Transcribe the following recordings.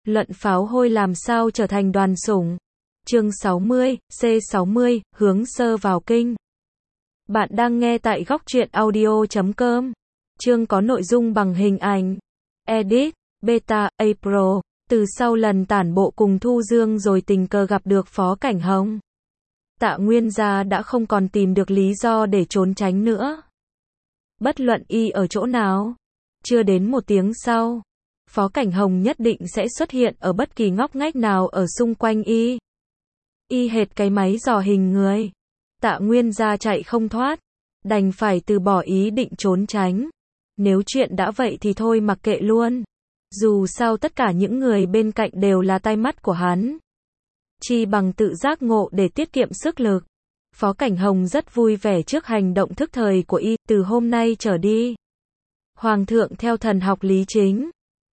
Luận pháo hôi làm sao trở thành đoàn sủng. Chương 60, C60, hướng sơ vào kinh. Bạn đang nghe tại góc truyện audio.com. Chương có nội dung bằng hình ảnh. Edit, Beta, April. Từ sau lần tản bộ cùng Thu Dương rồi tình cờ gặp được Phó Cảnh Hồng, Tạ Nguyên Gia đã không còn tìm được lý do để trốn tránh nữa. Bất luận y ở chỗ nào, chưa đến một tiếng sau, Phó Cảnh Hồng nhất định sẽ xuất hiện ở bất kỳ ngóc ngách nào ở xung quanh y. Y hệt cái máy dò hình người. Tạ Nguyên Gia chạy không thoát, đành phải từ bỏ ý định trốn tránh. Nếu chuyện đã vậy thì thôi mặc kệ luôn. Dù sao tất cả những người bên cạnh đều là tai mắt của hắn. Chi bằng tự giác ngộ để tiết kiệm sức lực. Phó Cảnh Hồng rất vui vẻ trước hành động thức thời của y. Từ hôm nay trở đi, Hoàng thượng theo thần học lý chính.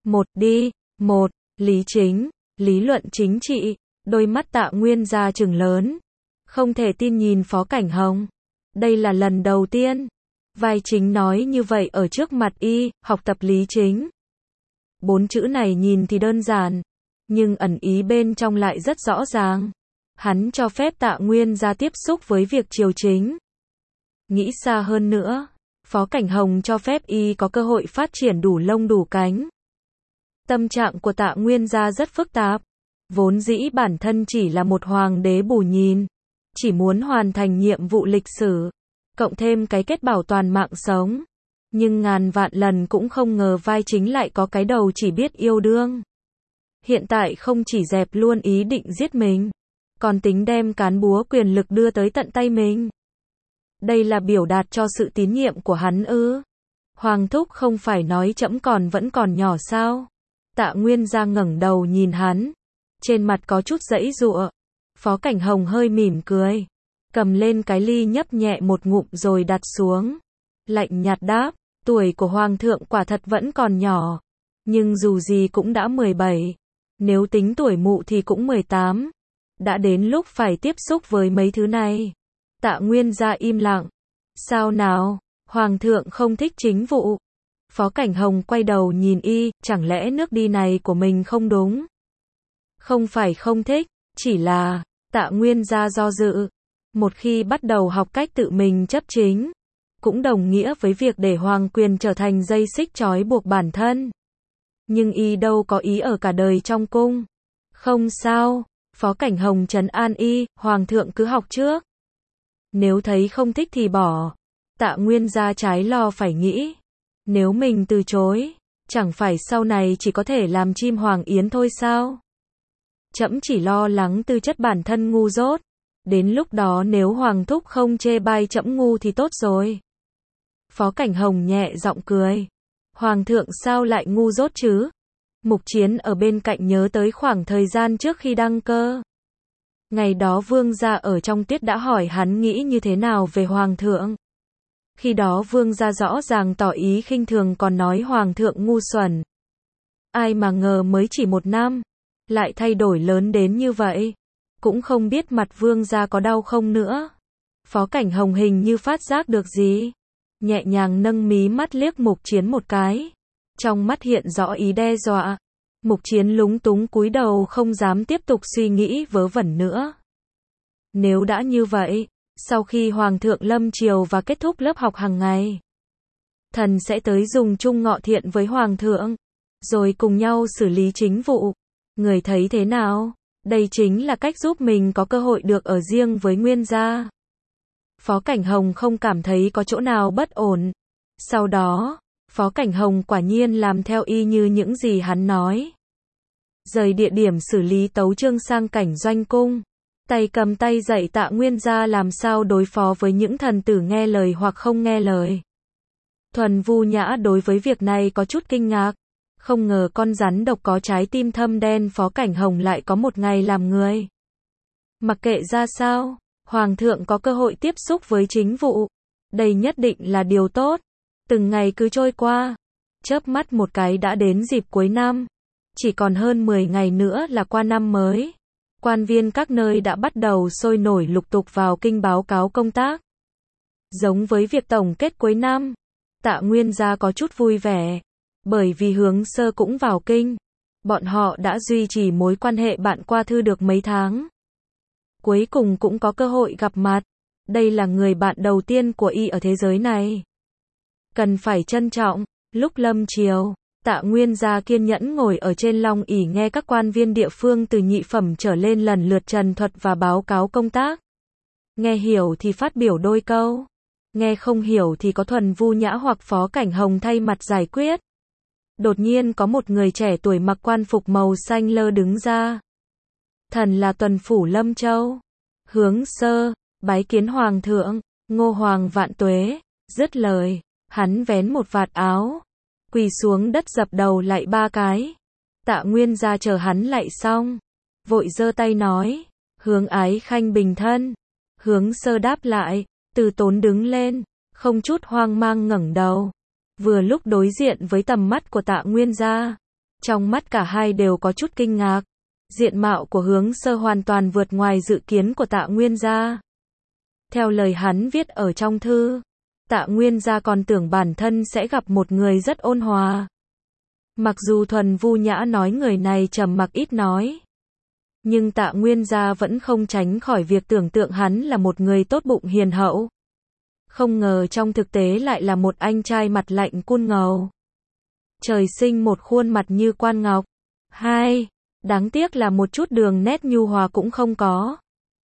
Một, lý chính, lý luận chính trị. Đôi mắt Tạ Nguyên Gia trừng lớn, không thể tin nhìn Phó Cảnh Hồng. Đây là lần đầu tiên vai chính nói như vậy ở trước mặt y, học tập lý chính. 4 chữ này nhìn thì đơn giản, nhưng ẩn ý bên trong lại rất rõ ràng. Hắn cho phép Tạ Nguyên Gia tiếp xúc với việc triều chính. Nghĩ xa hơn nữa, Phó Cảnh Hồng cho phép y có cơ hội phát triển đủ lông đủ cánh. Tâm trạng của Tạ Nguyên Gia rất phức tạp. Vốn dĩ bản thân chỉ là một hoàng đế bù nhìn, chỉ muốn hoàn thành nhiệm vụ lịch sử, cộng thêm cái kết bảo toàn mạng sống. Nhưng ngàn vạn lần cũng không ngờ vai chính lại có cái đầu chỉ biết yêu đương. Hiện tại không chỉ dẹp luôn ý định giết mình, còn tính đem cán búa quyền lực đưa tới tận tay mình. Đây là biểu đạt cho sự tín nhiệm của hắn ư? Hoàng thúc không phải nói trẫm vẫn còn nhỏ sao? Tạ Nguyên Gia ngẩng đầu nhìn hắn, trên mặt có chút giãy giụa. Phó Cảnh Hồng hơi mỉm cười, cầm lên cái ly nhấp nhẹ một ngụm rồi đặt xuống. Lạnh nhạt đáp, tuổi của Hoàng thượng quả thật vẫn còn nhỏ, nhưng dù gì cũng đã 17. Nếu tính tuổi mụ thì cũng 18. Đã đến lúc phải tiếp xúc với mấy thứ này. Tạ Nguyên Gia im lặng. Sao nào, Hoàng thượng không thích chính vụ? Phó Cảnh Hồng quay đầu nhìn y, chẳng lẽ nước đi này của mình không đúng? Không phải không thích, chỉ là, Tạ Nguyên Gia do dự. Một khi bắt đầu học cách tự mình chấp chính, cũng đồng nghĩa với việc để hoàng quyền trở thành dây xích trói buộc bản thân. Nhưng y đâu có ý ở cả đời trong cung. Không sao, Phó Cảnh Hồng trấn an y, Hoàng thượng cứ học trước. Nếu thấy không thích thì bỏ. Tạ Nguyên Gia trái lo phải nghĩ. Nếu mình từ chối, chẳng phải sau này chỉ có thể làm chim hoàng yến thôi sao? Trẫm chỉ lo lắng tư chất bản thân ngu dốt. Đến lúc đó nếu Hoàng thúc không chê bai trẫm ngu thì tốt rồi. Phó Cảnh Hồng nhẹ giọng cười. Hoàng thượng sao lại ngu dốt chứ? Mục Chiến ở bên cạnh nhớ tới khoảng thời gian trước khi đăng cơ. Ngày đó vương gia ở trong tiết đã hỏi hắn nghĩ như thế nào về Hoàng thượng. Khi đó vương gia rõ ràng tỏ ý khinh thường còn nói Hoàng thượng ngu xuẩn. Ai mà ngờ mới chỉ 1 năm, lại thay đổi lớn đến như vậy. Cũng không biết mặt vương gia có đau không nữa. Phó Cảnh Hồng hình như phát giác được gì, nhẹ nhàng nâng mí mắt liếc Mục Chiến một cái. Trong mắt hiện rõ ý đe dọa. Mục Chiến lúng túng cúi đầu không dám tiếp tục suy nghĩ vớ vẩn nữa. Nếu đã như vậy, sau khi Hoàng thượng lâm triều và kết thúc lớp học hàng ngày, thần sẽ tới dùng chung ngọ thiện với Hoàng thượng, rồi cùng nhau xử lý chính vụ. Người thấy thế nào? Đây chính là cách giúp mình có cơ hội được ở riêng với Nguyên gia. Phó Cảnh Hồng không cảm thấy có chỗ nào bất ổn. Sau đó, Phó Cảnh Hồng quả nhiên làm theo y như những gì hắn nói. Rời địa điểm xử lý tấu chương sang cảnh doanh cung. Tay cầm tay dạy Tạ Nguyên Gia làm sao đối phó với những thần tử nghe lời hoặc không nghe lời. Thuần Vu Nhã đối với việc này có chút kinh ngạc. Không ngờ con rắn độc có trái tim thâm đen Phó Cảnh Hồng lại có một ngày làm người. Mặc kệ ra sao, Hoàng thượng có cơ hội tiếp xúc với chính vụ. Đây nhất định là điều tốt. Từng ngày cứ trôi qua, chớp mắt một cái đã đến dịp cuối năm. Chỉ còn hơn 10 ngày nữa là qua năm mới. Quan viên các nơi đã bắt đầu sôi nổi lục tục vào kinh báo cáo công tác. Giống với việc tổng kết cuối năm, Tạ Nguyên Gia có chút vui vẻ. Bởi vì Hướng Sơ cũng vào kinh. Bọn họ đã duy trì mối quan hệ bạn qua thư được mấy tháng. Cuối cùng cũng có cơ hội gặp mặt. Đây là người bạn đầu tiên của y ở thế giới này. Cần phải trân trọng. Lúc lâm chiều, Tạ Nguyên Gia kiên nhẫn ngồi ở trên long ỷ nghe các quan viên địa phương từ nhị phẩm trở lên lần lượt trần thuật và báo cáo công tác. Nghe hiểu thì phát biểu đôi câu. Nghe không hiểu thì có Thuần Vu Nhã hoặc Phó Cảnh Hồng thay mặt giải quyết. Đột nhiên có một người trẻ tuổi mặc quan phục màu xanh lơ đứng ra. Thần là tuần phủ Lâm Châu. Hướng Sơ, bái kiến Hoàng thượng, Ngô Hoàng vạn tuế. Dứt lời, hắn vén một vạt áo, quỳ xuống đất dập đầu lạy 3 cái. Tạ Nguyên Gia chờ hắn lạy xong, vội giơ tay nói, Hướng Ái Khanh bình thân. Hướng Sơ đáp lại, từ tốn đứng lên, không chút hoang mang ngẩng đầu. Vừa lúc đối diện với tầm mắt của Tạ Nguyên Gia, trong mắt cả hai đều có chút kinh ngạc. Diện mạo của Hướng Sơ hoàn toàn vượt ngoài dự kiến của Tạ Nguyên Gia. Theo lời hắn viết ở trong thư, Tạ Nguyên Gia còn tưởng bản thân sẽ gặp một người rất ôn hòa. Mặc dù Thuần Vu Nhã nói người này trầm mặc ít nói, nhưng Tạ Nguyên Gia vẫn không tránh khỏi việc tưởng tượng hắn là một người tốt bụng hiền hậu. Không ngờ trong thực tế lại là một anh trai mặt lạnh cun ngầu. Trời sinh một khuôn mặt như quan ngọc. Hai, đáng tiếc là một chút đường nét nhu hòa cũng không có.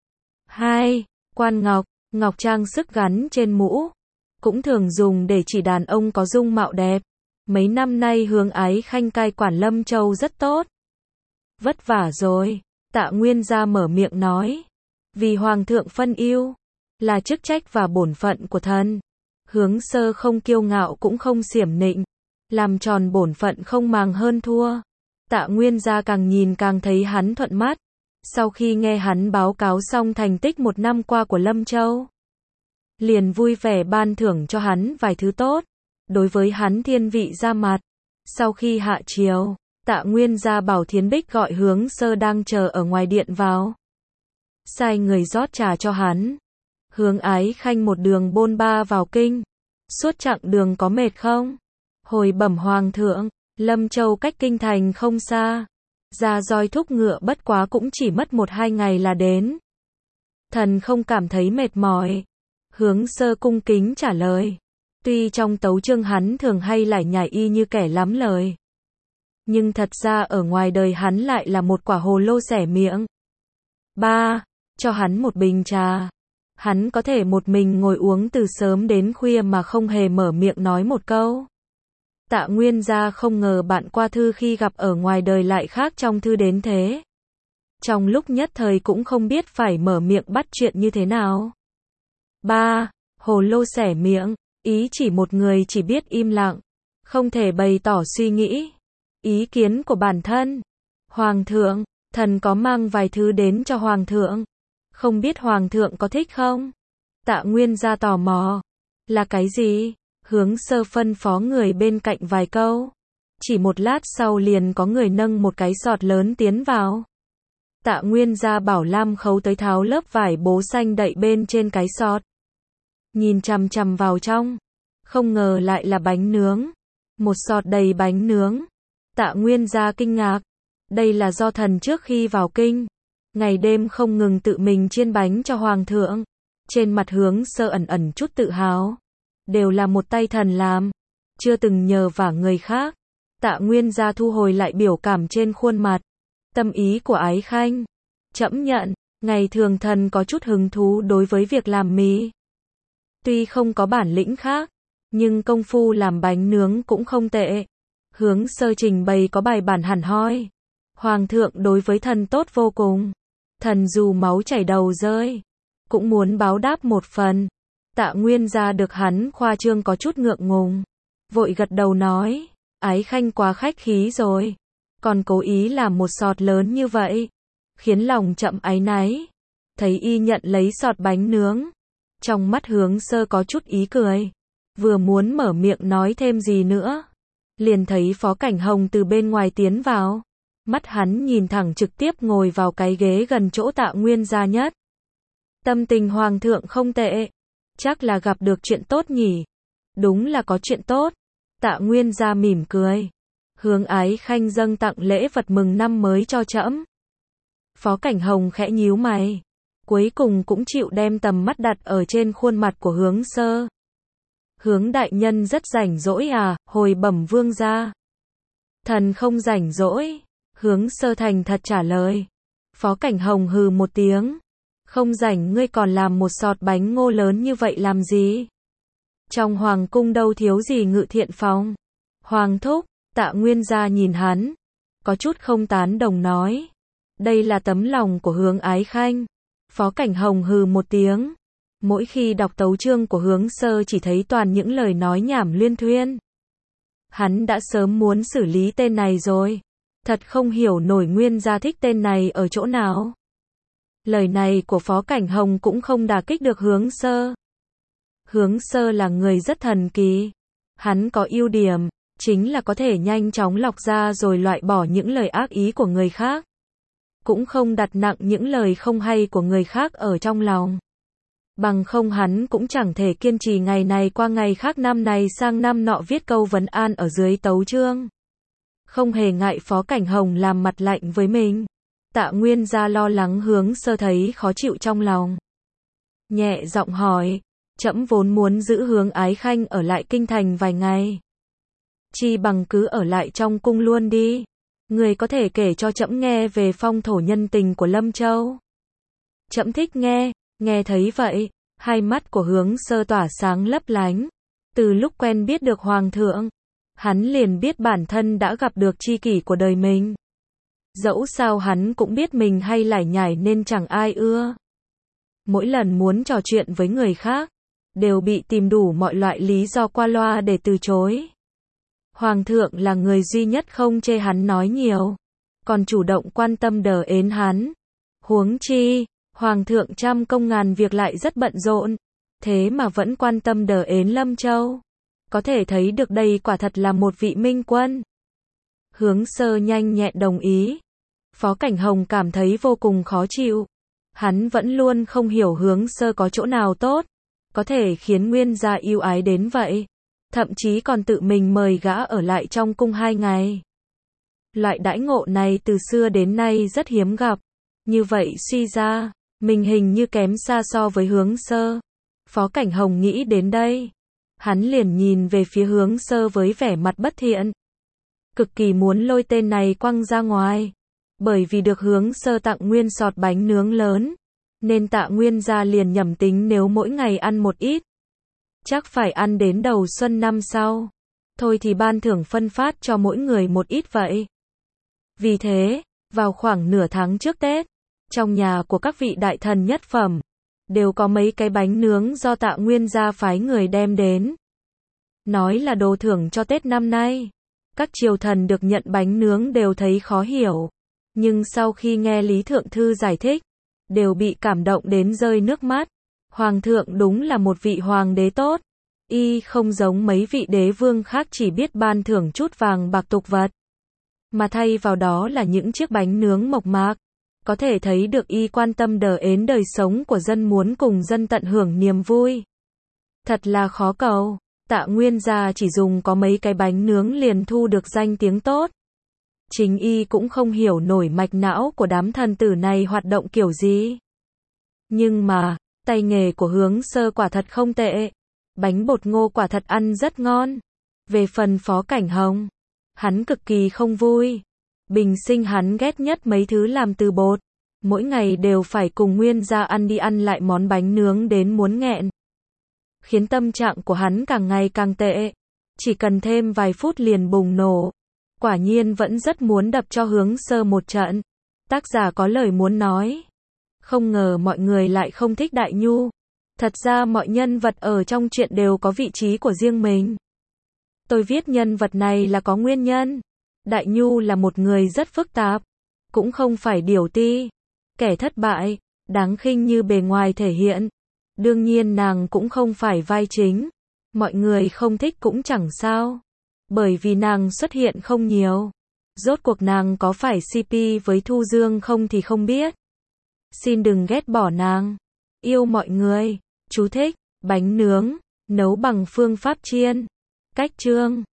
Hai, quan ngọc, ngọc trang sức gắn trên mũ, cũng thường dùng để chỉ đàn ông có dung mạo đẹp. Mấy năm nay Hướng Ái Khanh cai quản Lâm Châu rất tốt. Vất vả rồi, Tạ Nguyên Gia mở miệng nói. Vì Hoàng thượng phân ưu, là chức trách và bổn phận của thần. Hướng Sơ không kiêu ngạo cũng không xiểm nịnh, làm tròn bổn phận không màng hơn thua. Tạ Nguyên Gia càng nhìn càng thấy hắn thuận mắt. Sau khi nghe hắn báo cáo xong thành tích một năm qua của Lâm Châu, liền vui vẻ ban thưởng cho hắn vài thứ tốt. Đối với hắn thiên vị ra mặt. Sau khi hạ chiều, Tạ Nguyên Gia bảo Thiến Bích gọi Hướng Sơ đang chờ ở ngoài điện vào. Sai người rót trà cho hắn. Hướng Ái Khanh một đường bôn ba vào kinh. Suốt chặng đường có mệt không? Hồi bẩm Hoàng thượng, Lâm Châu cách kinh thành không xa. Ra roi thúc ngựa bất quá cũng chỉ mất 1-2 ngày là đến. Thần không cảm thấy mệt mỏi. Hướng Sơ cung kính trả lời. Tuy trong tấu chương hắn thường hay lải nhải y như kẻ lắm lời, nhưng thật ra ở ngoài đời hắn lại là một quả hồ lô xẻ miệng. 3. Cho hắn một bình trà. Hắn có thể một mình ngồi uống từ sớm đến khuya mà không hề mở miệng nói một câu. Tạ Nguyên Gia không ngờ bạn qua thư khi gặp ở ngoài đời lại khác trong thư đến thế. Trong lúc nhất thời cũng không biết phải mở miệng bắt chuyện như thế nào. 3. Hồ lô xẻ miệng. Ý chỉ một người chỉ biết im lặng, không thể bày tỏ suy nghĩ, ý kiến của bản thân. Hoàng thượng, thần có mang vài thứ đến cho Hoàng thượng. Không biết Hoàng thượng có thích không? Tạ Nguyên Gia tò mò. Là cái gì? Hướng Sơ phân phó người bên cạnh vài câu. Chỉ một lát sau liền có người nâng một cái sọt lớn tiến vào. Tạ Nguyên Gia bảo Lam Khấu tới tháo lớp vải bố xanh đậy bên trên cái sọt. Nhìn chằm chằm vào trong, không ngờ lại là bánh nướng. Một sọt đầy bánh nướng. Tạ Nguyên Gia kinh ngạc. Đây là do thần trước khi vào kinh, ngày đêm không ngừng tự mình chiên bánh cho Hoàng thượng. Trên mặt Hướng Sơ ẩn ẩn chút tự hào. Đều là một tay thần làm, chưa từng nhờ vả người khác. Tạ Nguyên Gia thu hồi lại biểu cảm trên khuôn mặt. Tâm ý của Ái Khanh, trẫm nhận. Ngày thường thần có chút hứng thú đối với việc làm mì. Tuy không có bản lĩnh khác, nhưng công phu làm bánh nướng cũng không tệ. Hướng Sơ trình bày có bài bản hẳn hoi. Hoàng thượng đối với thần tốt vô cùng. Thần dù máu chảy đầu rơi, cũng muốn báo đáp một phần. Tạ Nguyên Gia được hắn khoa trương có chút ngượng ngùng. Vội gật đầu nói, Ái Khanh quá khách khí rồi. Còn cố ý làm một sọt lớn như vậy, khiến lòng chậm áy náy. Thấy y nhận lấy sọt bánh nướng. Trong mắt Hướng Sơ có chút ý cười. Vừa muốn mở miệng nói thêm gì nữa, liền thấy Phó Cảnh Hồng từ bên ngoài tiến vào. Mắt hắn nhìn thẳng trực tiếp ngồi vào cái ghế gần chỗ Tạ Nguyên Gia nhất. Tâm tình Hoàng thượng không tệ. Chắc là gặp được chuyện tốt nhỉ. Đúng là có chuyện tốt. Tạ Nguyên Gia mỉm cười. Hướng Ái Khanh dâng tặng lễ vật mừng năm mới cho trẫm. Phó Cảnh Hồng khẽ nhíu mày, cuối cùng cũng chịu đem tầm mắt đặt ở trên khuôn mặt của Hướng Sơ. Hướng đại nhân rất rảnh rỗi à, hồi bẩm vương gia. Thần không rảnh rỗi. Hướng Sơ thành thật trả lời. Phó Cảnh Hồng hừ một tiếng. Không rảnh ngươi còn làm một sọt bánh ngô lớn như vậy làm gì? Trong hoàng cung đâu thiếu gì ngự thiện phòng. Hoàng thúc, Tạ Nguyên gia nhìn hắn, có chút không tán đồng nói. Đây là tấm lòng của Hướng Ái Khanh. Phó Cảnh Hồng hừ một tiếng. Mỗi khi đọc tấu chương của Hướng Sơ chỉ thấy toàn những lời nói nhảm luyên thuyên. Hắn đã sớm muốn xử lý tên này rồi. Thật không hiểu nổi Nguyên gia thích tên này ở chỗ nào. Lời này của Phó Cảnh Hồng cũng không đả kích được Hướng Sơ. Hướng Sơ là người rất thần kỳ. Hắn có ưu điểm, chính là có thể nhanh chóng lọc ra rồi loại bỏ những lời ác ý của người khác. Cũng không đặt nặng những lời không hay của người khác ở trong lòng. Bằng không hắn cũng chẳng thể kiên trì ngày này qua ngày khác, năm này sang năm nọ viết câu vấn an ở dưới tấu chương. Không hề ngại Phó Cảnh Hồng làm mặt lạnh với mình. Tạ Nguyên gia lo lắng Hướng Sơ thấy khó chịu trong lòng. Nhẹ giọng hỏi, trẫm vốn muốn giữ Hướng Ái Khanh ở lại kinh thành vài ngày. Chi bằng cứ ở lại trong cung luôn đi. Người có thể kể cho trẫm nghe về phong thổ nhân tình của Lâm Châu. Trẫm thích nghe. Nghe thấy vậy, hai mắt của Hướng Sơ tỏa sáng lấp lánh. Từ lúc quen biết được Hoàng thượng, hắn liền biết bản thân đã gặp được tri kỷ của đời mình. Dẫu sao hắn cũng biết mình hay lải nhải nên chẳng ai ưa. Mỗi lần muốn trò chuyện với người khác, đều bị tìm đủ mọi loại lý do qua loa để từ chối. Hoàng thượng là người duy nhất không chê hắn nói nhiều, còn chủ động quan tâm đờ ến hắn. Huống chi, Hoàng thượng trăm công ngàn việc lại rất bận rộn, thế mà vẫn quan tâm đờ ến Lâm Châu. Có thể thấy được đây quả thật là một vị minh quân. Hướng Sơ nhanh nhẹn đồng ý. Phó Cảnh Hồng cảm thấy vô cùng khó chịu. Hắn vẫn luôn không hiểu Hướng Sơ có chỗ nào tốt, có thể khiến Nguyên gia yêu ái đến vậy. Thậm chí còn tự mình mời gã ở lại trong cung 2 ngày. Loại đãi ngộ này từ xưa đến nay rất hiếm gặp. Như vậy suy ra, mình hình như kém xa so với Hướng Sơ. Phó Cảnh Hồng nghĩ đến đây. Hắn liền nhìn về phía Hướng Sơ với vẻ mặt bất thiện. Cực kỳ muốn lôi tên này quăng ra ngoài. Bởi vì được Hướng Sơ tặng nguyên sọt bánh nướng lớn, nên Tạ Nguyên gia liền nhẩm tính nếu mỗi ngày ăn một ít, chắc phải ăn đến đầu xuân năm sau. Thôi thì ban thưởng phân phát cho mỗi người một ít vậy. Vì thế, vào khoảng nửa tháng trước Tết, trong nhà của các vị đại thần nhất phẩm, đều có mấy cái bánh nướng do Tạ Nguyên gia phái người đem đến. Nói là đồ thưởng cho Tết năm nay. Các triều thần được nhận bánh nướng đều thấy khó hiểu. Nhưng sau khi nghe Lý Thượng Thư giải thích, đều bị cảm động đến rơi nước mắt. Hoàng thượng đúng là một vị hoàng đế tốt. Y không giống mấy vị đế vương khác chỉ biết ban thưởng chút vàng bạc tục vật, mà thay vào đó là những chiếc bánh nướng mộc mạc. Có thể thấy được y quan tâm đờ ến đời sống của dân, muốn cùng dân tận hưởng niềm vui. Thật là khó cầu. Tạ Nguyên gia chỉ dùng có mấy cái bánh nướng liền thu được danh tiếng tốt. Chính y cũng không hiểu nổi mạch não của đám thần tử này hoạt động kiểu gì. Nhưng mà, tay nghề của Hướng Sơ quả thật không tệ. Bánh bột ngô quả thật ăn rất ngon. Về phần Phó Cảnh Hồng, hắn cực kỳ không vui. Bình sinh hắn ghét nhất mấy thứ làm từ bột. Mỗi ngày đều phải cùng Nguyên gia ăn đi ăn lại món bánh nướng đến muốn nghẹn. Khiến tâm trạng của hắn càng ngày càng tệ. Chỉ cần thêm vài phút liền bùng nổ. Quả nhiên vẫn rất muốn đập cho Hướng Sơ một trận. Tác giả có lời muốn nói. Không ngờ mọi người lại không thích Đại Nhu. Thật ra mọi nhân vật ở trong truyện đều có vị trí của riêng mình. Tôi viết nhân vật này là có nguyên nhân. Đại Nhu là một người rất phức tạp. Cũng không phải điểu ti, kẻ thất bại, đáng khinh như bề ngoài thể hiện. Đương nhiên nàng cũng không phải vai chính. Mọi người không thích cũng chẳng sao. Bởi vì nàng xuất hiện không nhiều. Rốt cuộc nàng có phải CP với Thu Dương không thì không biết. Xin đừng ghét bỏ nàng. Yêu mọi người. Chú thích, bánh nướng, nấu bằng phương pháp chiên. Cách chương.